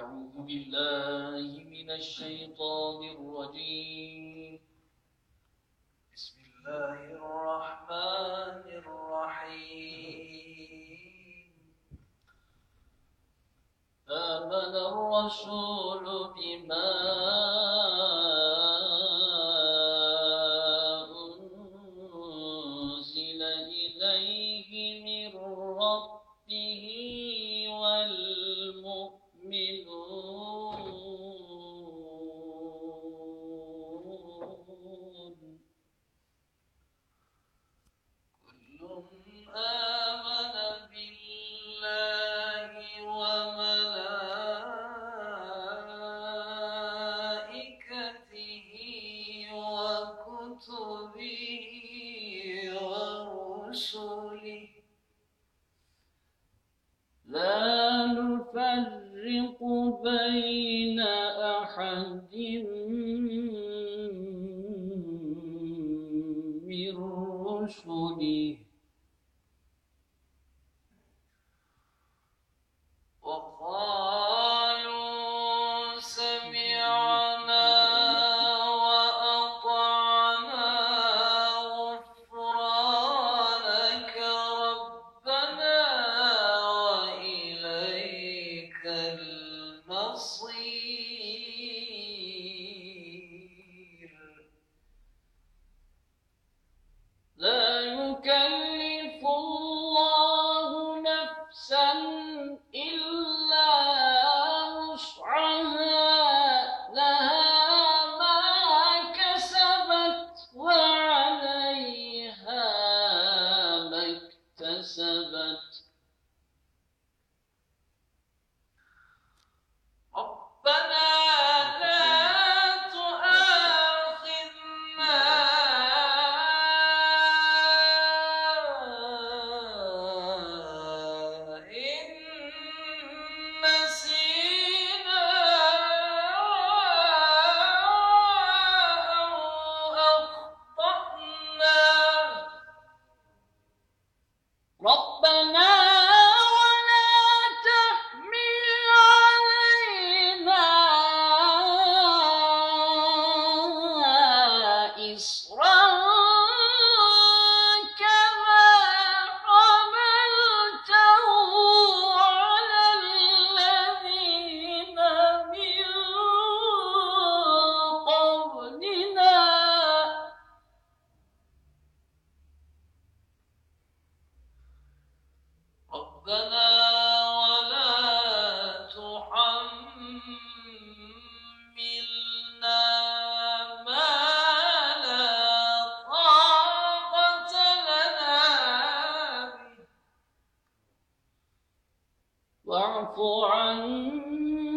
أعوذ بالله من الشيطان الرجيم. بسم الله الرحمن الرحيم. آمن الرسول بما أنزل إليه من ربه والمؤمنون كل آمن بالله وملائكته وكتبه ورسله لا نفرق بين أحد من رسله وقالوا سمعنا وأطعنا غفرانك ربنا وإليك المصير لا يكلف الله نفسا إلا وسعها لها ما كسبت وعليها ما اكتسبت ربنا لا تؤاخذنا إن نسينا أو أخطأنا ربنا ولا تحمل علينا إصرا كما حملته على الذين من قبلنا ربنا ولا تحملنا ما لا طاقة لنا به واعف عنا